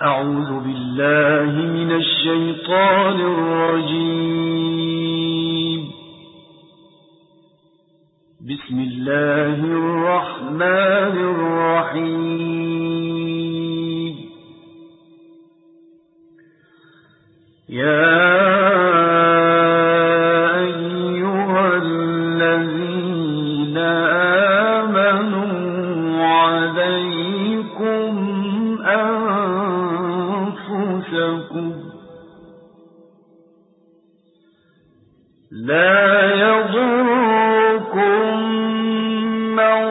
أعوذ بالله من الشيطان الرجيم. بسم الله الرحمن الرحيم. يا أيها الذين آمنوا عليكم أنفسكم لا يضركم من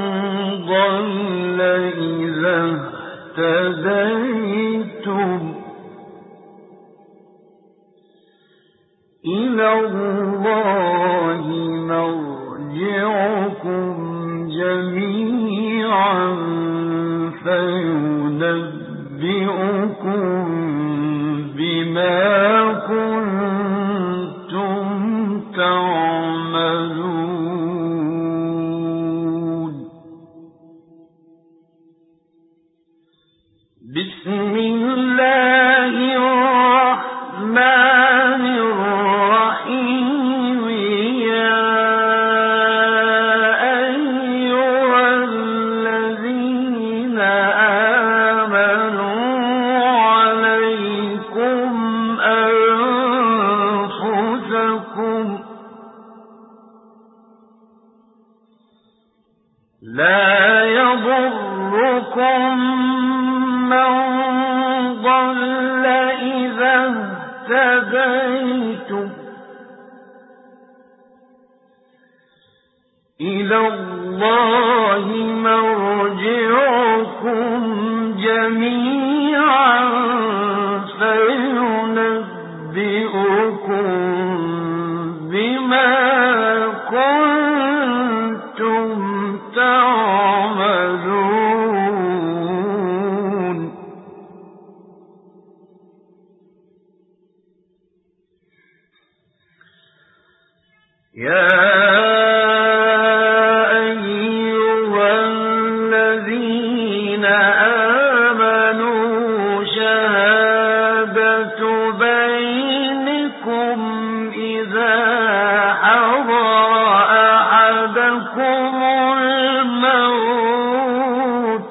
ضل إذا اهتديتم إلى الله مرجعكم جميعا فينبئكم بما كنتم تعملون. بسم الله الرحمن الرحيم. يا أيها الذين آمنوا عليكم أنفسكم لا يضركم من ضل إذا اهتديتم إلى الله مرجعكم جميعا فينبئكم بما كنتم تعملون. يا أيها الذين آمنوا شهادة بينكم إذا حضر أحدكم الموت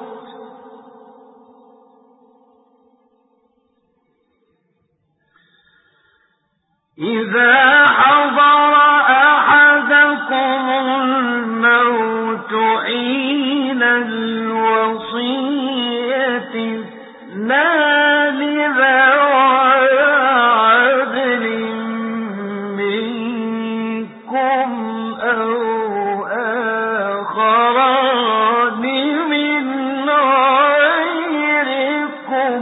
حين الوصية اثنان ذوي عدل منكم أو آخران من غيركم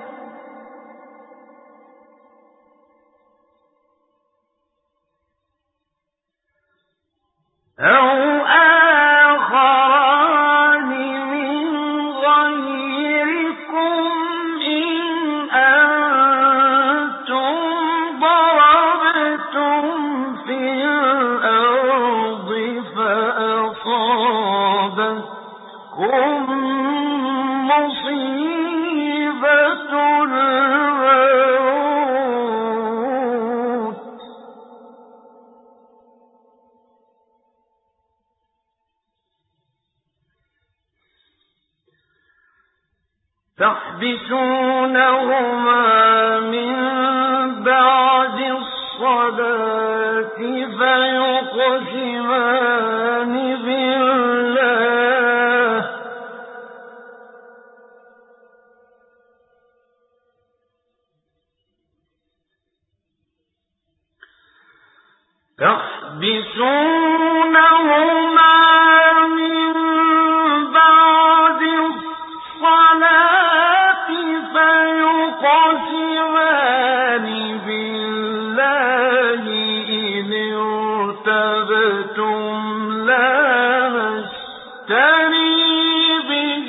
إن أنتم ضربتم في الأرض فأصابتكم مصيبة الموت تحبسونهما من بعد الصلاة فيقسمان بالله إن ارتبتم لا نشتري به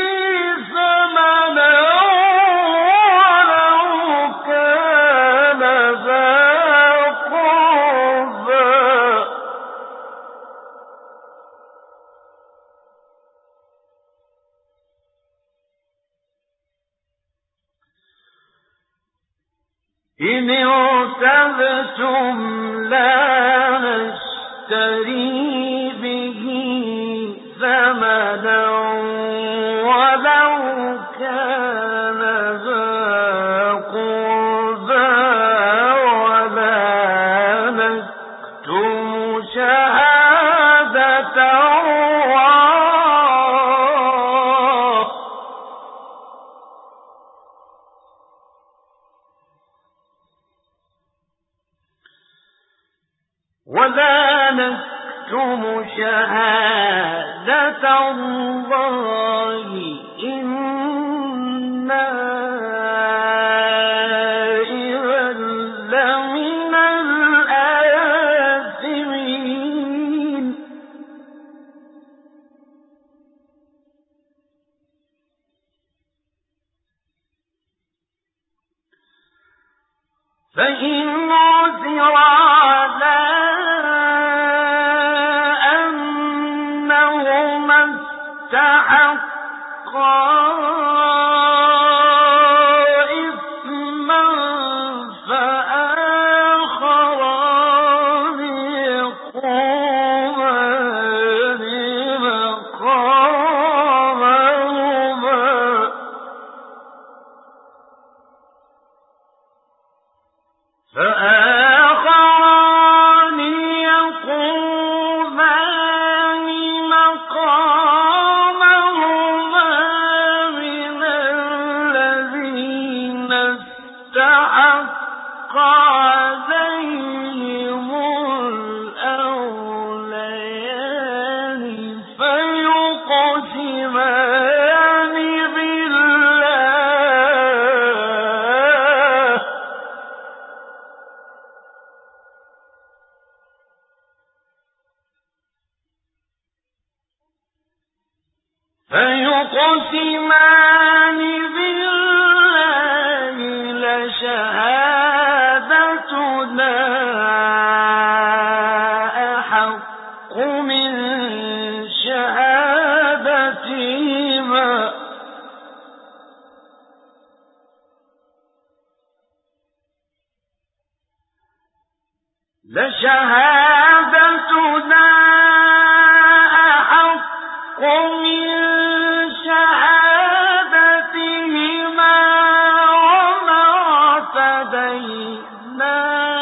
ثمنا ولو كان ذا قربى إن ارتبتم لا نشتري به ثمنا ولو كان ذا قربى ولا نكتم شهادة الله إنا إذا لمن الآثمين فإن عثر على استحقا إثما فآخران يقومان مقامهما من الذين استحق عليهم الأوليان فيقسمان بالله لشهادتنا أحق من شهادتهما لشهادتنا أحق من شهادتهما وما اعتدينا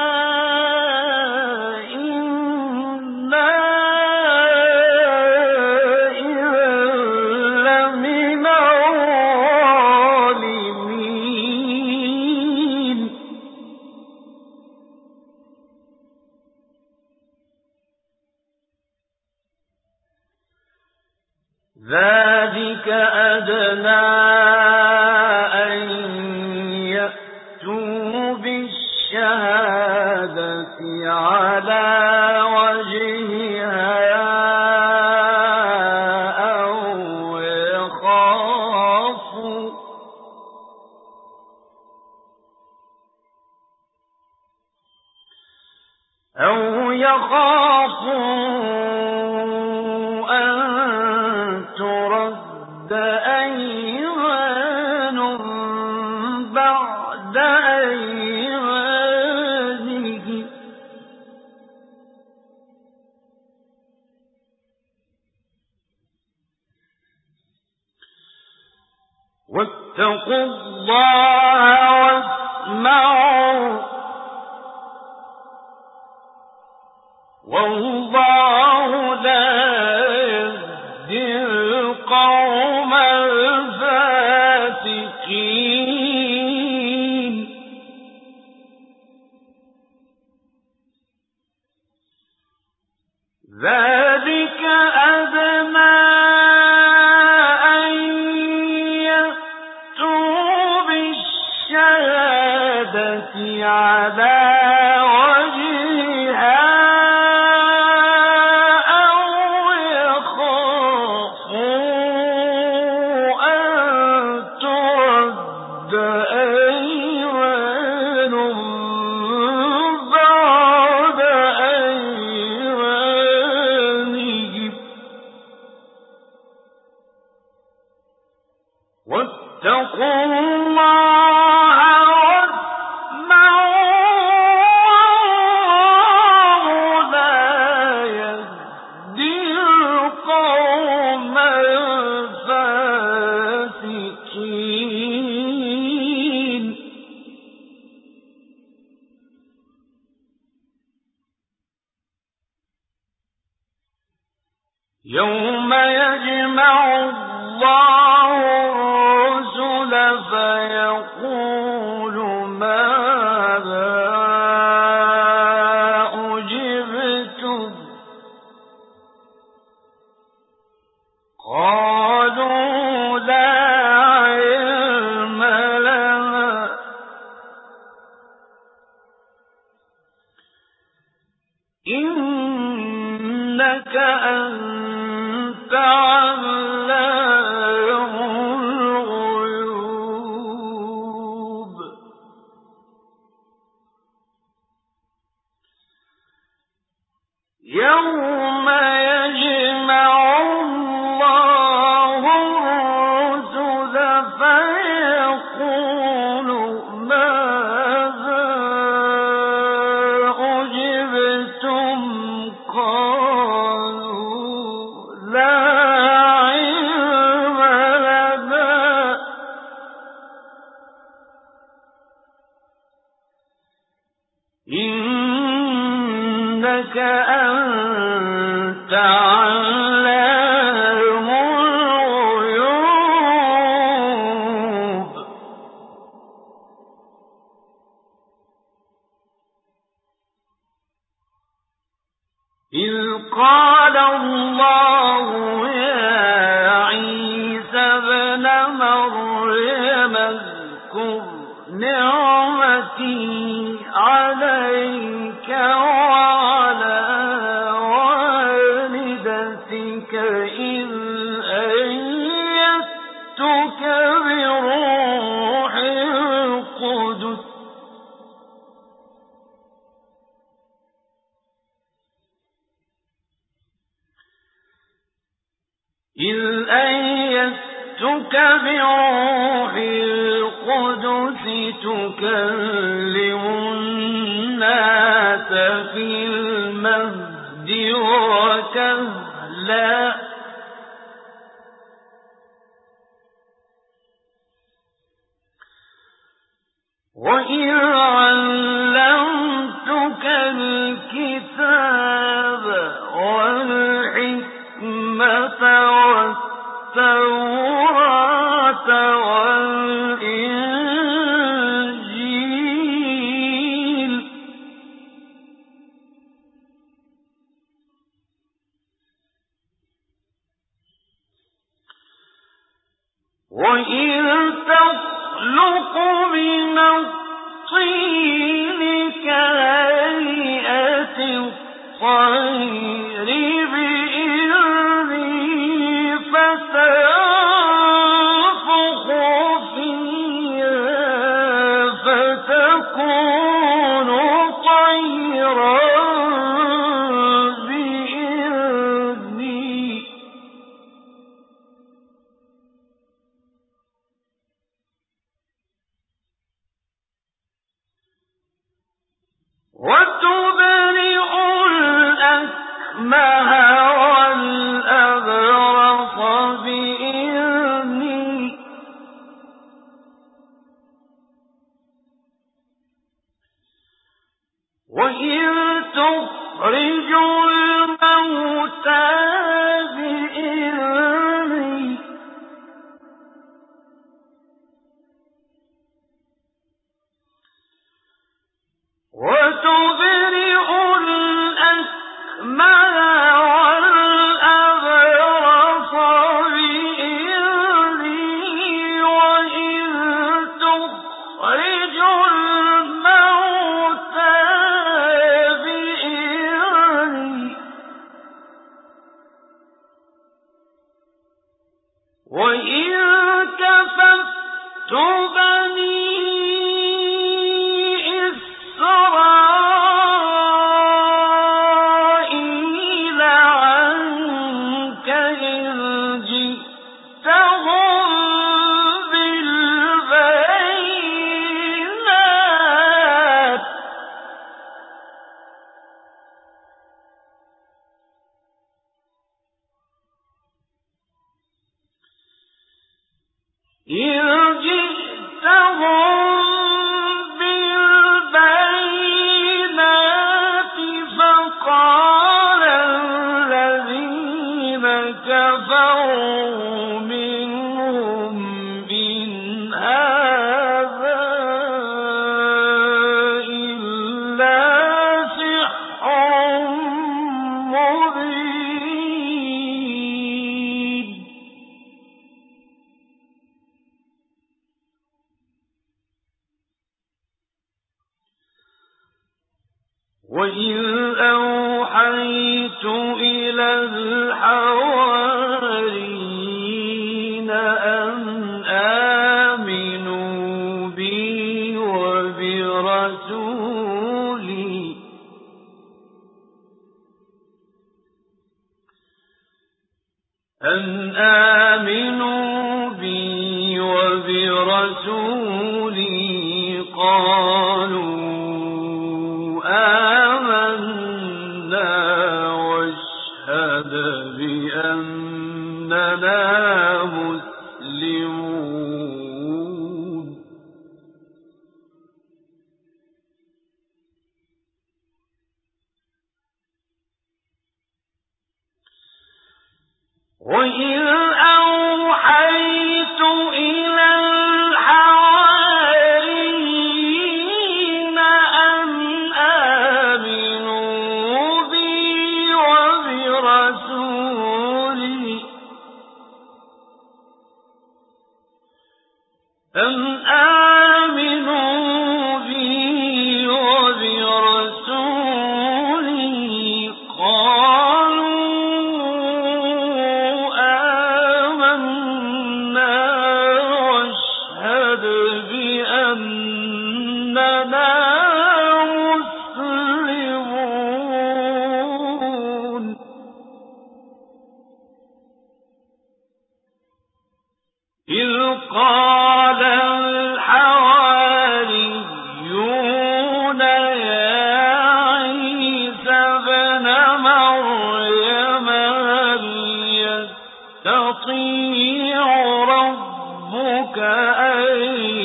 إنا إذا لمن الظالمين ذلك أدنى أن يأتوا بالشهادة على وجهها أو يخافوا أن ترد أيمان بعد أيمانهم واتقوا الله واسمعوا والله لا يهدي القوم الفاسقين ذلك أدنى أن يأتوا بالشهادة على وجهها واتقوا الله واسمعوا يوم يجمع الله الرسل فيقول ماذا أجبتم قالوا لا علم لنا إنك أنت علام الغيوب يوم يجمع الله الرسل فيقول ماذا أجبتم قالوا لا علم لنا إنك أنت علام الغيوب إذ قال الله يا عيسى ابن مريم اذكر نعمتي عليك وعلى والدتك إذ أيدتك بروح القدس تكلم الناس في المهد وكهلا وإذ علمتك الكتاب والحكمة والتوراة والإنجيل وإذ تخلق من الطين كهيئة الطير بإذني فتنفخ فيها فتكون طيرا بإذني وتبرئ الأكمه والأبرص بإذني وإذ تخرج الموتى بإذني وتبرئ الأكمه والأبرص بإذني وإذ تخرج الموتى بإذني وإذ أوحيت إلى الحواريين أن آمنوا بي وبرسولي قالوا آمنا واشهد بأننا مسلمون. وإذ أوحيت إلى الحواريين أن آمنوا بي وبرسولي إذ قال الحواريون يا عيسى ابن مريم هل يستطيع ربك أن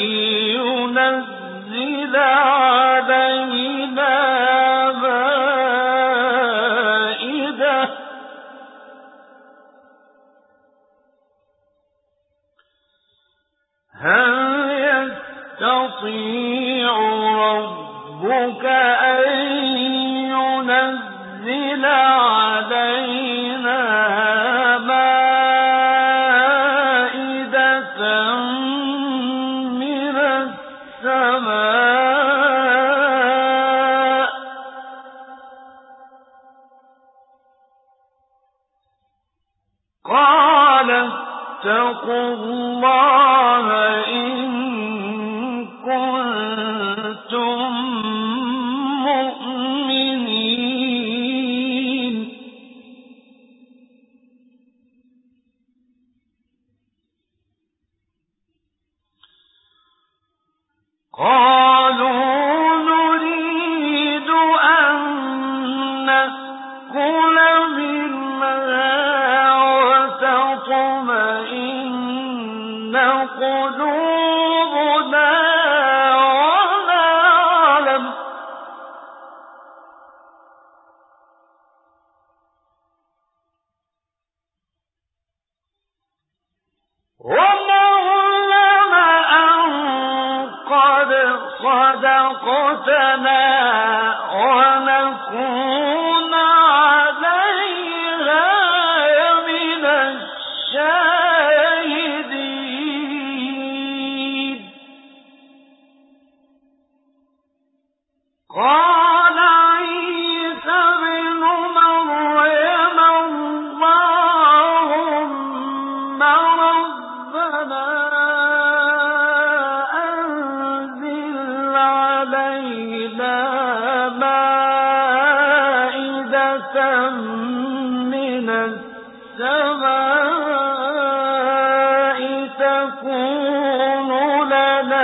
ينزل علينا مائدة من السماء قال اتقوا الله إن كنتم مؤمنين. قالوا نريد أن ندخل منها وتطمئن قلوبنا ونعلم أن قد صدقتنا ونكون عليها من الشاهدين. قال عيسى ابن مريم اللهم ربنا أنزل علينا مائدة من السماء تكون لنا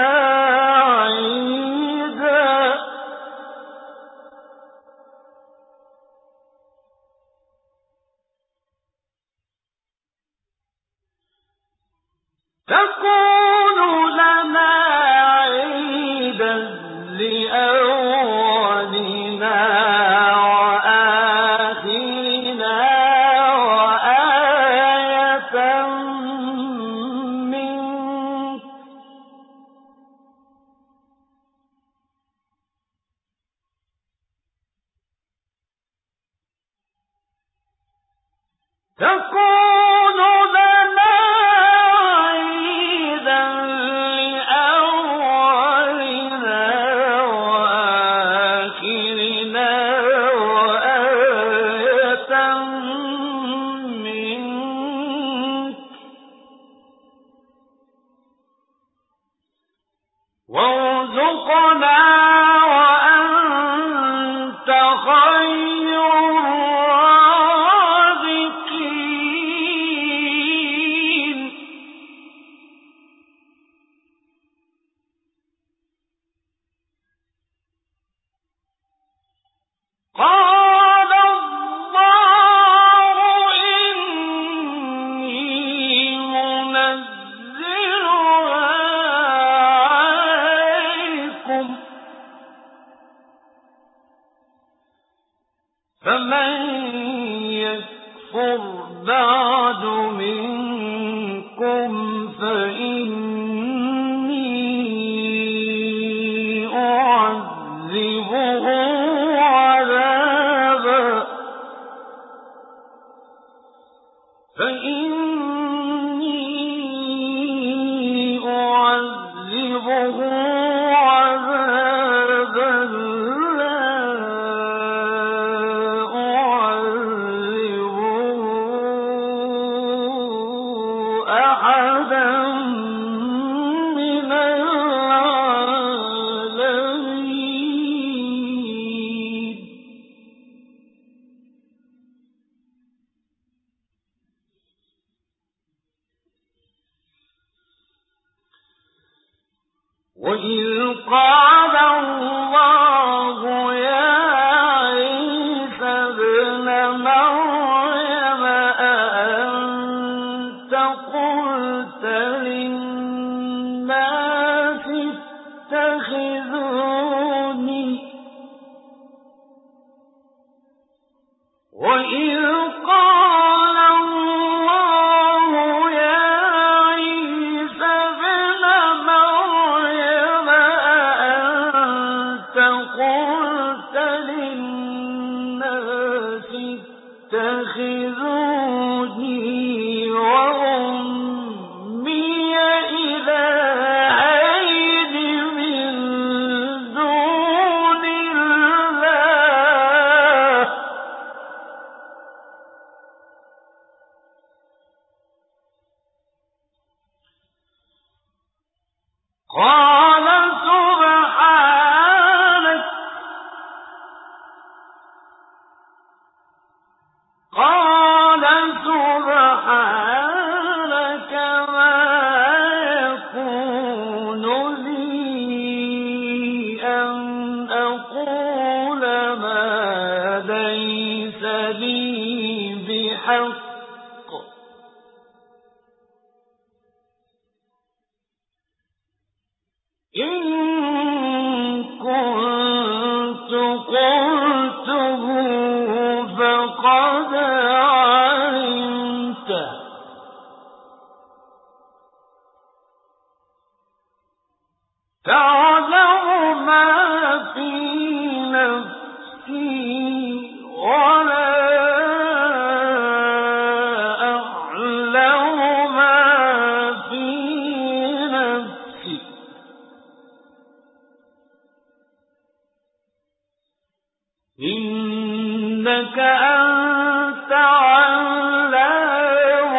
عيدا لأولنا وآخرنا وآية منك تكون لنا عيدا لأولنا وآخرنا ارزقنا وأنت خير الرازقين. قال الله إني منزلها عليكم فمن يكفر بعد منكم فإني أعذبه عذابا لا أعذبه أحدا من العالمين. وَإِذْ قَالَ اللَّهُ يَا عِيسَى ابْنَ مَرْيَمَ أَأَنتَ قُلْتَ لِلنَّاسِ اتَّخِذُونِي وَإِذْ قَالَ اللَّهُ يَا عِيسَى ابْنَ مَرْيَمَ أَأَنتَ قُلْتَ لِلنَّاسِ اتَّخِذُونِي وَأُمِّيَ إِلَٰهَيْنِ مِن دُونِ اللَّهِ قَالَ سُبْحَانَكَ مَا يَكُونُ لِي أَنْ أَقُولَ مَا لَيْسَ لِي بِحَقٍّ إِن كُنتُ قُلْتُهُ فَقَدْ عَلِمْتَهُ تَعْلَمُ مَا فِي نَفْسِي وَلَا أَعْلَمُ مَا فِي نَفْسِكَ إِنَّكَ أَنْتَ عَلَّامُ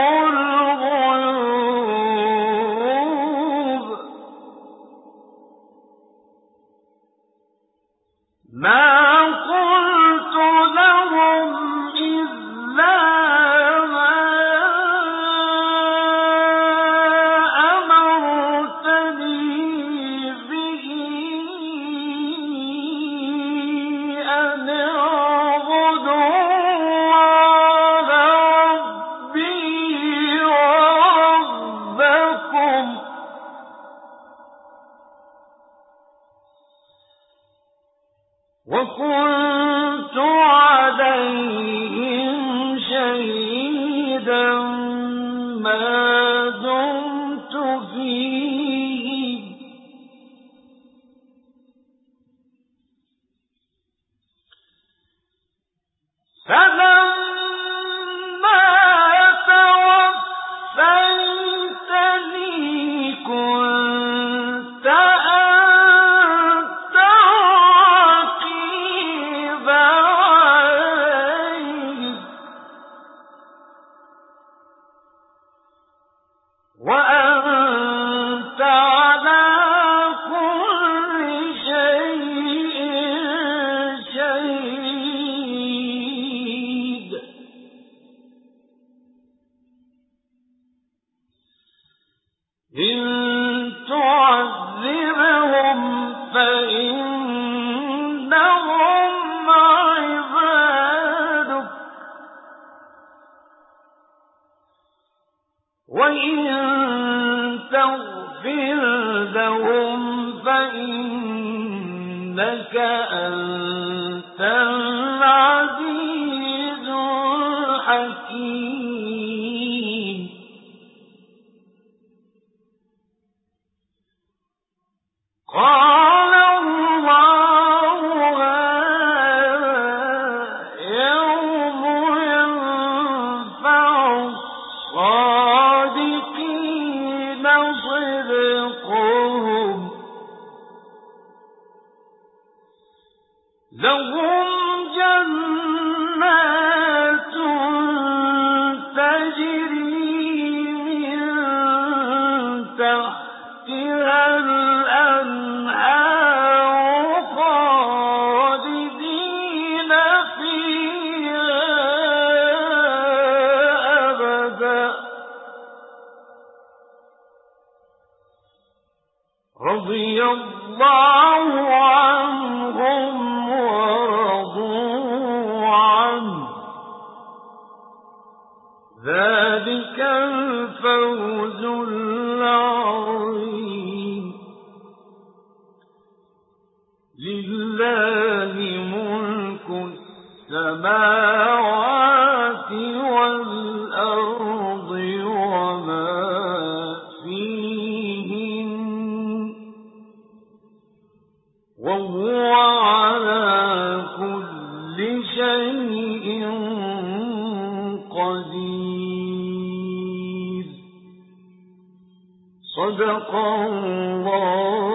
الْغُيُوبِ مَا قُلْتُ لَهُمْ إِلَّا مَا أَمَرْتَنِي بِهِ أَنِ اعْبُدُوا اللَّهَ رَبِّي وَرَبَّكُمْ وَكُنتُ عَلَيْهِمْ شَهِيدًا مَا دُمْتُ فِيهِمْ فَلَمَّا تَوَفَّيْتَنِي كُنتَ أَنْتَ رَقِيبَ عَلَيْهِمْ فإنهم عبادك وإن تغفر لهم فإنك أنت العزيز الحكيم قال الله يوم ينفع الصادقين صدقهم لهم جنات تجري من تحتها الأنهار خالدين فيها أبدا رضي الله عنهم ورضوا عنه ذلك الفوز العظيم لله ملك السماوات والأرض وما فيهن وهو على كل شيء قدير صدق الله